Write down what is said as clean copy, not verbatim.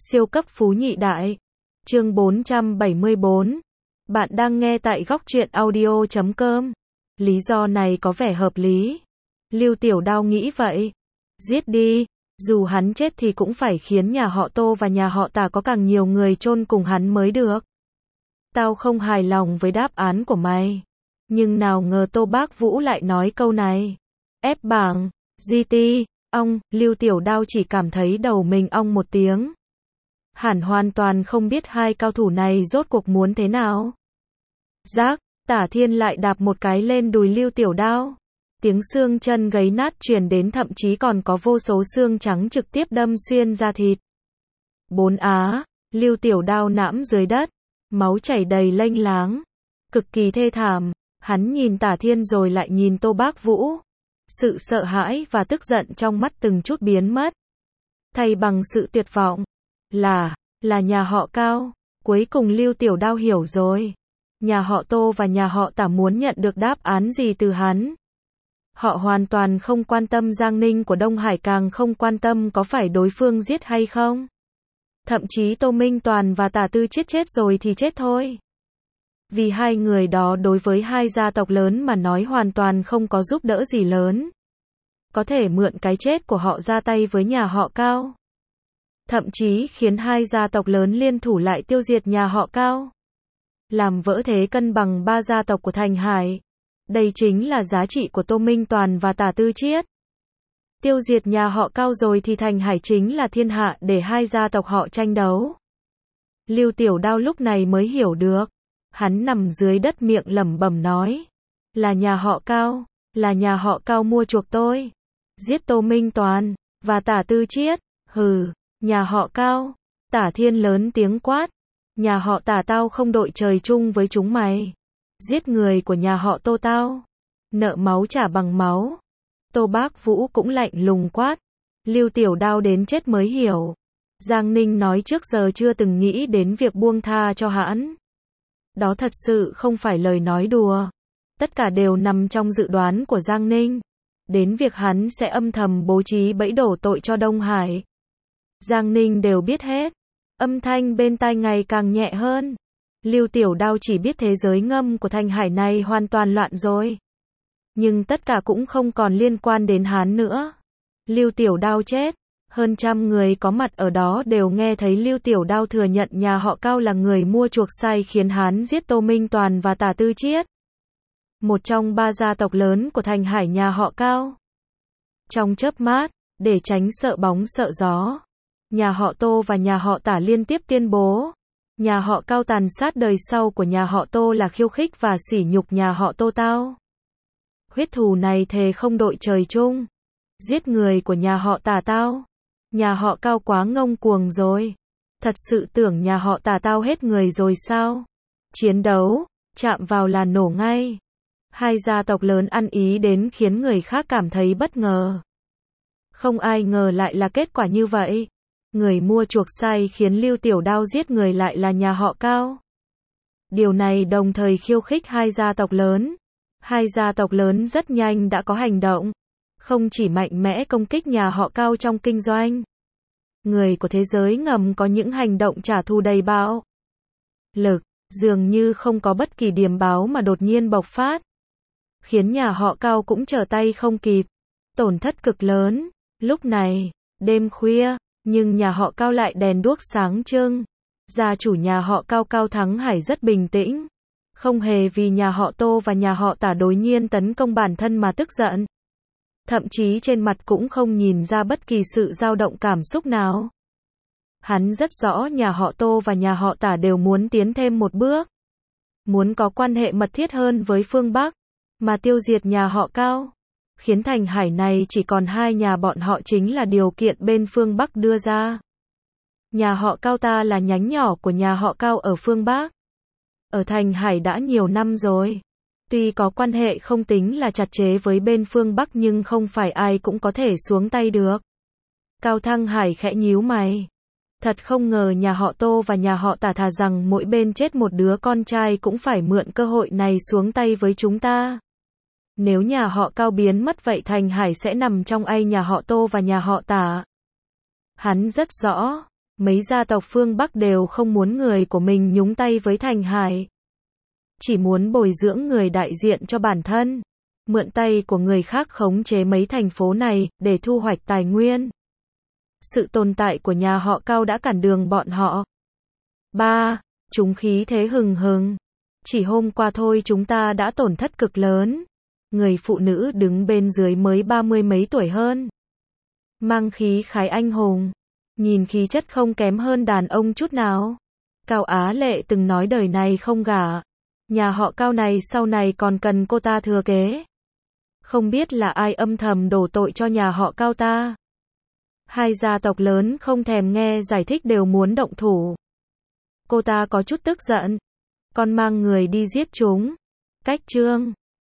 Siêu cấp phú nhị đại. Chương 474. Bạn đang nghe tại góc truyện audio.com. Lý do này có vẻ hợp lý. Lưu Tiểu Đao nghĩ vậy. Giết đi. Dù hắn chết thì cũng phải khiến nhà họ Tô và nhà họ Tả có càng nhiều người chôn cùng hắn mới được. Tao không hài lòng với đáp án của mày. Nhưng nào ngờ Tô Bác Vũ lại nói câu này. Ép bảng, GT, ong, Lưu Tiểu Đao chỉ cảm thấy đầu mình ong một tiếng. Hẳn hoàn toàn không biết hai cao thủ này rốt cuộc muốn thế nào. Rác, Tả Thiên lại đạp một cái lên đùi Lưu Tiểu Đao. Tiếng xương chân gấy nát truyền đến, thậm chí còn có vô số xương trắng trực tiếp đâm xuyên da thịt. Bốn á, Lưu Tiểu Đao nãm dưới đất, máu chảy đầy lênh láng, cực kỳ thê thảm. Hắn nhìn Tả Thiên rồi lại nhìn Tô Bác Vũ. Sự sợ hãi và tức giận trong mắt từng chút biến mất, thay bằng sự tuyệt vọng. Là nhà họ Cao. Cuối cùng Lưu Tiểu Đao hiểu rồi. Nhà họ Tô và nhà họ Tả muốn nhận được đáp án gì từ hắn. Họ hoàn toàn không quan tâm Giang Ninh của Đông Hải, càng không quan tâm có phải đối phương giết hay không. Thậm chí Tô Minh Toàn và Tả Tư chết rồi thì chết thôi. Vì hai người đó đối với hai gia tộc lớn mà nói hoàn toàn không có giúp đỡ gì lớn. Có thể mượn cái chết của họ ra tay với nhà họ Cao. Thậm chí khiến hai gia tộc lớn liên thủ lại tiêu diệt nhà họ Cao. Làm vỡ thế cân bằng ba gia tộc của Thành Hải. Đây chính là giá trị của Tô Minh Toàn và Tả Tư Chiết. Tiêu diệt nhà họ Cao rồi thì Thành Hải chính là thiên hạ để hai gia tộc họ tranh đấu. Lưu Tiểu Đao lúc này mới hiểu được. Hắn nằm dưới đất miệng lẩm bẩm nói. Là nhà họ Cao. Là nhà họ Cao mua chuộc tôi. Giết Tô Minh Toàn và Tả Tư Chiết. Hừ, nhà họ Cao. Tả Thiên lớn tiếng quát. Nhà họ Tả tao không đội trời chung với chúng mày. Giết người của nhà họ Tô tao. Nợ máu trả bằng máu. Tô Bác Vũ cũng lạnh lùng quát. Lưu Tiểu Đao đến chết mới hiểu. Giang Ninh nói trước giờ chưa từng nghĩ đến việc buông tha cho hắn. Đó thật sự không phải lời nói đùa. Tất cả đều nằm trong dự đoán của Giang Ninh. Đến việc hắn sẽ âm thầm bố trí bẫy đổ tội cho Đông Hải. Giang Ninh đều biết hết. Âm thanh bên tai ngày càng nhẹ hơn. Lưu Tiểu Đao chỉ biết thế giới ngầm của Thành Hải này hoàn toàn loạn rồi. Nhưng tất cả cũng không còn liên quan đến hắn nữa. Lưu Tiểu Đao chết. Hơn 100 người có mặt ở đó đều nghe thấy Lưu Tiểu Đao thừa nhận nhà họ Cao là người mua chuộc sai khiến hắn giết Tô Minh Toàn và Tả Tư Chiết. Một trong ba gia tộc lớn của Thành Hải, nhà họ Cao. Trong chớp mắt, để tránh sợ bóng sợ gió, nhà họ Tô và nhà họ Tả liên tiếp tuyên bố. Nhà họ Cao tàn sát đời sau của nhà họ Tô là khiêu khích và sỉ nhục nhà họ Tô tao. Huyết thù này thề không đội trời chung. Giết người của nhà họ Tả tao. Nhà họ Cao quá ngông cuồng rồi. Thật sự tưởng nhà họ Tả tao hết người rồi sao? Chiến đấu, chạm vào là nổ ngay. Hai gia tộc lớn ăn ý đến khiến người khác cảm thấy bất ngờ. Không ai ngờ lại là kết quả như vậy. Người mua chuộc sai khiến Lưu Tiểu Đao giết người lại là nhà họ Cao. Điều này đồng thời khiêu khích hai gia tộc lớn. Hai gia tộc lớn rất nhanh đã có hành động. Không chỉ mạnh mẽ công kích nhà họ Cao trong kinh doanh. Người của thế giới ngầm có những hành động trả thù đầy bạo lực, dường như không có bất kỳ điểm báo mà đột nhiên bộc phát. Khiến nhà họ Cao cũng trở tay không kịp. Tổn thất cực lớn. Lúc này, đêm khuya, nhưng nhà họ Cao lại đèn đuốc sáng trưng. Gia chủ nhà họ Cao, Cao Thắng Hải rất bình tĩnh. Không hề vì nhà họ Tô và nhà họ Tả đối nhiên tấn công bản thân mà tức giận. Thậm chí trên mặt cũng không nhìn ra bất kỳ sự dao động cảm xúc nào. Hắn rất rõ nhà họ Tô và nhà họ Tả đều muốn tiến thêm một bước. Muốn có quan hệ mật thiết hơn với phương Bắc. Mà tiêu diệt nhà họ Cao. Khiến Thành Hải này chỉ còn hai nhà bọn họ chính là điều kiện bên phương Bắc đưa ra. Nhà họ Cao ta là nhánh nhỏ của nhà họ Cao ở phương Bắc. Ở Thành Hải đã nhiều năm rồi. Tuy có quan hệ không tính là chặt chẽ với bên phương Bắc nhưng không phải ai cũng có thể xuống tay được. Cao Thăng Hải khẽ nhíu mày. Thật không ngờ nhà họ Tô và nhà họ Tả thà rằng mỗi bên chết một đứa con trai cũng phải mượn cơ hội này xuống tay với chúng ta. Nếu nhà họ Cao biến mất vậy Thành Hải sẽ nằm trong tay nhà họ Tô và nhà họ Tả. Hắn rất rõ, Mấy gia tộc phương Bắc đều không muốn người của mình nhúng tay với Thành Hải. Chỉ muốn bồi dưỡng người đại diện cho bản thân. Mượn tay của người khác khống chế mấy thành phố này, để thu hoạch tài nguyên. Sự tồn tại của nhà họ Cao đã cản đường bọn họ. 3. Chúng khí thế hừng hừng. Chỉ hôm qua thôi chúng ta đã tổn thất cực lớn. Người phụ nữ đứng bên dưới mới 30 mấy tuổi hơn. Mang khí khái anh hùng. Nhìn khí chất không kém hơn đàn ông chút nào. Cao Á Lệ từng nói đời này không gả. Nhà họ Cao này sau này còn cần cô ta thừa kế. Không biết là ai âm thầm đổ tội cho nhà họ Cao ta. Hai gia tộc lớn không thèm nghe giải thích đều muốn động thủ. Cô ta có chút tức giận. Con mang người đi giết chúng. Cách chương